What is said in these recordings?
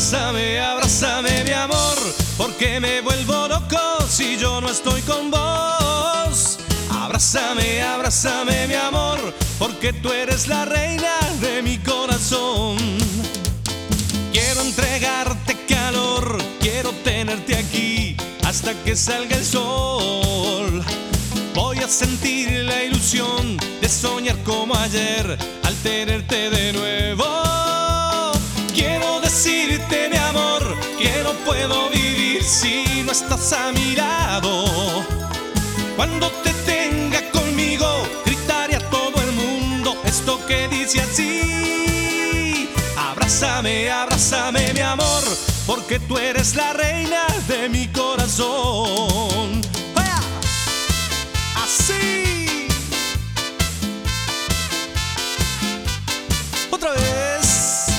Abrázame, abrázame mi amor, porque me vuelvo loco si yo no estoy con vos. Abrázame, abrázame mi amor, porque tú eres la reina de mi corazón. Quiero entregarte calor, quiero tenerte aquí hasta que salga el sol. Voy a sentir la ilusión de soñar como ayer al tenerte de nuevo. Quiero decirte mi amor que no puedo vivir si no estás a mi lado. Cuando te tenga conmigo gritaré a todo el mundo esto que dice así: abrázame, abrázame mi amor, porque tú eres la reina de mi corazón. ¡Vaya! Así. Otra vez.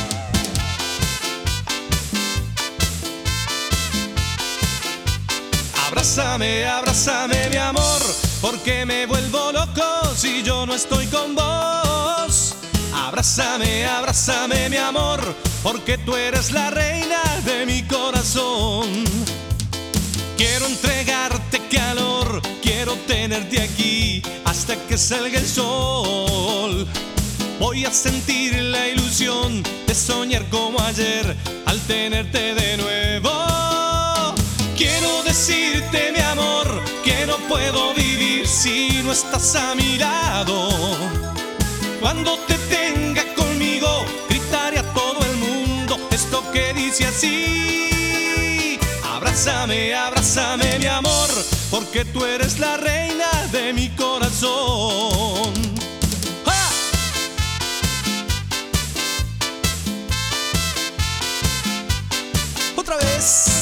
Abrázame, abrázame mi amor, porque me vuelvo loco si yo no estoy con vos. Abrázame, abrázame mi amor, porque tú eres la reina de mi corazón. Quiero entregarte calor, quiero tenerte aquí hasta que salga el sol. Voy a sentir la ilusión de soñar como ayer al tenerte de nuevo. Quiero decirte mi amor que no puedo vivir si no estás a mi lado. Cuando te tenga conmigo gritaré a todo el mundo esto que dice así: abrázame, abrázame mi amor, porque tú eres la reina de mi corazón. ¡Ah! Otra vez.